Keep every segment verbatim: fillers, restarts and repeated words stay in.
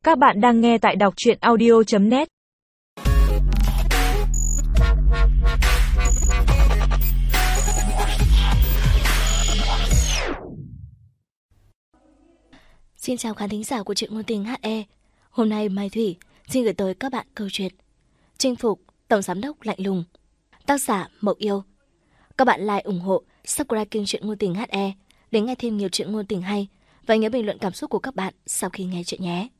Các bạn đang nghe tại đọc truyện audio chấm net. Xin chào khán thính giả của truyện ngôn tình hát e. Hôm nay Mai Thủy xin gửi tới các bạn câu chuyện Chinh phục Tổng Giám đốc Lạnh Lùng, tác giả Mậu Yêu. Các bạn like, ủng hộ, subscribe kênh truyện ngôn tình hát e để nghe thêm nhiều truyện ngôn tình hay, và nhớ bình luận cảm xúc của các bạn sau khi nghe chuyện nhé.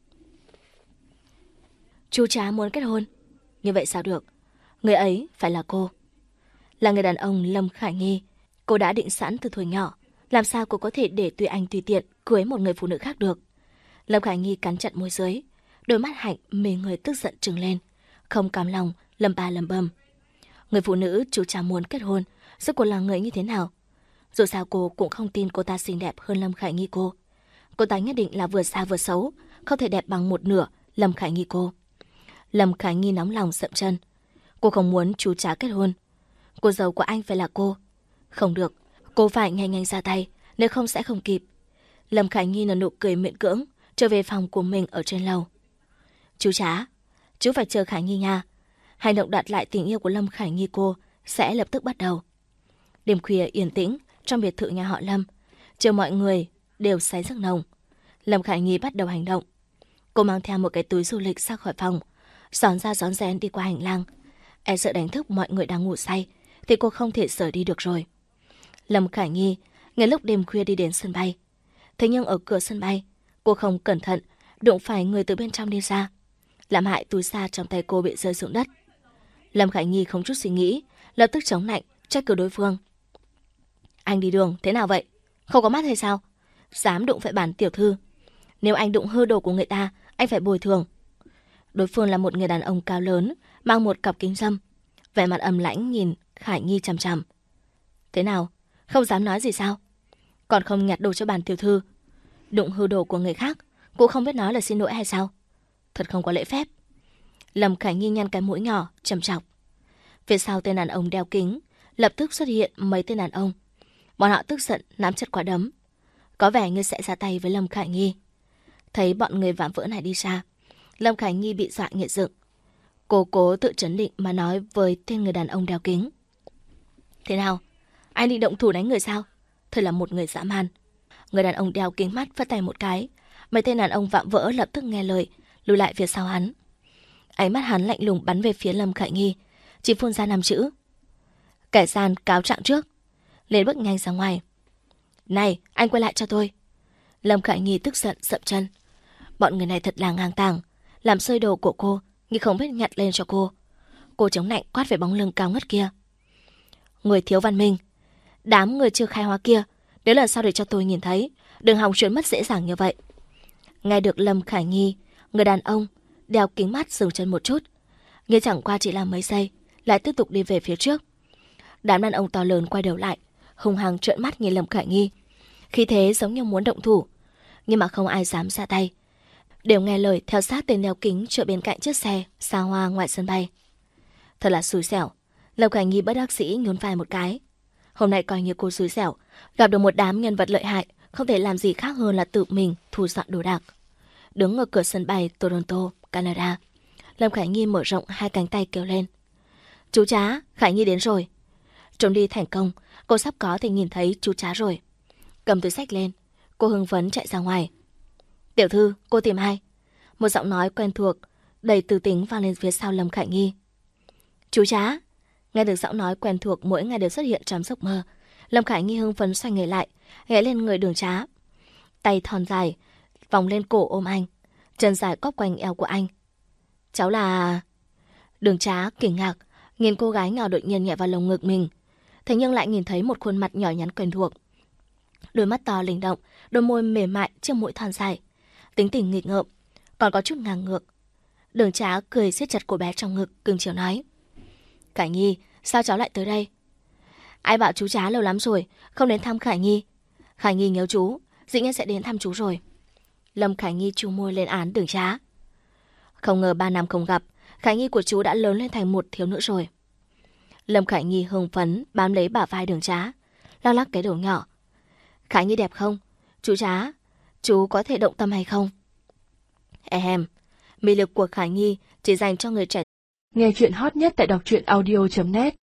Chú Trá muốn kết hôn, như vậy sao được? Người ấy phải là cô, là người đàn ông Lâm Khải Nghi. Cô đã định sẵn từ thuở nhỏ, làm sao cô có thể để tùy anh tùy tiện cưới một người phụ nữ khác được. Lâm Khải Nghi cắn chặt môi dưới, đôi mắt hạnh mê người tức giận trừng lên, không cam lòng lầm ba lầm bầm. Người phụ nữ chú Trá muốn kết hôn, rốt cuộc là người như thế nào? Dù sao cô cũng không tin cô ta xinh đẹp hơn Lâm Khải Nghi cô. Cô ta nhất định là vừa xa vừa xấu, không thể đẹp bằng một nửa Lâm Khải Nghi cô. Lâm Khải Nghi nóng lòng sậm chân. Cô không muốn chú Trá kết hôn. Cô dâu của anh phải là cô. Không được, cô phải nhanh nhanh ra tay, nếu không sẽ không kịp. Lâm Khải Nghi nở nụ cười miễn cưỡng, trở về phòng của mình ở trên lầu. Chú Trá, chú phải chờ Khải Nghi nha. Hành động đoạt lại tình yêu của Lâm Khải Nghi cô sẽ lập tức bắt đầu. Đêm khuya yên tĩnh trong biệt thự nhà họ Lâm, chờ mọi người đều say giấc nồng. Lâm Khải Nghi bắt đầu hành động. Cô mang theo một cái túi du lịch ra khỏi phòng, xón ra xón rén đi qua hành lang. E sợ đánh thức mọi người đang ngủ say thì cô không thể rời đi được rồi. Lâm Khải Nghi ngay lúc đêm khuya đi đến sân bay. Thế nhưng ở cửa sân bay, cô không cẩn thận đụng phải người từ bên trong đi ra, làm hại túi xa trong tay cô bị rơi xuống đất. Lâm Khải Nghi không chút suy nghĩ, lập tức chống nạnh trách cứ đối phương. Anh đi đường thế nào vậy? Không có mắt hay sao? Dám đụng phải bản tiểu thư. Nếu anh đụng hư đồ của người ta, anh phải bồi thường. Đối phương là một người đàn ông cao lớn, mang một cặp kính râm, vẻ mặt ầm lãnh nhìn Khải Nghi chằm chằm. Thế nào? Không dám nói gì sao? Còn không nhặt đồ cho bản tiểu thư. Đụng hư đồ của người khác, cũng không biết nói là xin lỗi hay sao? Thật không có lễ phép. Lâm Khải Nghi nhăn cái mũi nhỏ, trầm trọng. Phía sau tên đàn ông đeo kính, lập tức xuất hiện mấy tên đàn ông. Bọn họ tức giận nắm chặt quả đấm, có vẻ như sẽ ra tay với Lâm Khải Nghi. Thấy bọn người vạm vỡ này đi ra, Lâm Khải Nghi bị dọa nhẹ dựng. Cô cố tự trấn định mà nói với tên người đàn ông đeo kính. Thế nào? Anh định động thủ đánh người sao? Thật là một người dã man. Người đàn ông đeo kính mắt phất tay một cái. Mấy tên đàn ông vạm vỡ lập tức nghe lời, lùi lại phía sau hắn. Ánh mắt hắn lạnh lùng bắn về phía Lâm Khải Nghi, chỉ phun ra năm chữ: kẻ gian cáo trạng trước. Lên bước nhanh ra ngoài. Này, anh quay lại cho tôi. Lâm Khải Nghi tức giận sậm chân. Bọn người này thật là ngang tàng, làm rơi đồ của cô nhưng không biết nhặt lên cho cô. Cô chống nạnh quát về bóng lưng cao ngất kia. Người thiếu văn minh, đám người chưa khai hóa kia, nếu lần sau để cho tôi nhìn thấy, đừng hòng chuyển mất dễ dàng như vậy. Nghe được Lâm Khải Nghi, người đàn ông đeo kính mắt dừng chân một chút, nghe chẳng qua chỉ là mấy giây, lại tiếp tục đi về phía trước. Đám đàn ông to lớn quay đầu lại, hung hăng trợn mắt nhìn Lâm Khải Nghi, khí thế giống như muốn động thủ, nhưng mà không ai dám ra tay, đều nghe lời theo sát tên đeo kính chở bên cạnh chiếc xe xa hoa ngoài sân bay. Thật là xui xẻo. Lâm Khải Nghi bất đắc dĩ nhún vai một cái. Hôm nay coi như cô xui xẻo, gặp được một đám nhân vật lợi hại, không thể làm gì khác hơn là tự mình thu dọn đồ đạc. Đứng ở cửa sân bay Toronto, Canada, Lâm Khải Nghi mở rộng hai cánh tay kêu lên. Chú Trá, Khải Nghi đến rồi. Trốn đi thành công, cô sắp có thể nhìn thấy chú Trá rồi. Cầm túi xách lên, cô hưng phấn chạy ra ngoài. Tiểu thư, cô tìm ai? Một giọng nói quen thuộc, đầy tư tính vang lên phía sau Lâm Khải Nghi. Chú Trá. Nghe được giọng nói quen thuộc mỗi ngày đều xuất hiện trong giấc mơ, Lâm Khải Nghi hưng phấn xoay người lại, ghé lên người Đường Trá. Tay thon dài vòng lên cổ ôm anh, chân dài cóp quanh eo của anh. Cháu là... Đường Trá kinh ngạc nhìn cô gái nhỏ đột nhiên nhẹ vào lồng ngực mình, thế nhưng lại nhìn thấy một khuôn mặt nhỏ nhắn quen thuộc. Đôi mắt to linh động, đôi môi mềm mại, chiếc mũi thon dài, tính tình nghịch ngợm, còn có chút ngang ngược. Đường Trá cười siết chặt cô bé trong ngực, cưng chiều nói. Khải Nghi, sao cháu lại tới đây? Ai bảo chú Trá lâu lắm rồi không đến thăm Khải Nghi. Khải Nghi nhớ chú, dĩ nhiên sẽ đến thăm chú rồi. Lâm Khải Nghi chu môi lên án Đường Trá. Không ngờ ba năm không gặp, Khải Nghi của chú đã lớn lên thành một thiếu nữ rồi. Lâm Khải Nghi hưng phấn bám lấy bả vai Đường Trá, lắc lắc cái đầu nhỏ. Khải Nghi đẹp không? Chú Trá, chú có thể động tâm hay không? Ehem, mị lực của Khải Nhi chỉ dành cho người trẻ. Nghe chuyện hot nhất tại đọc truyện audio chấm net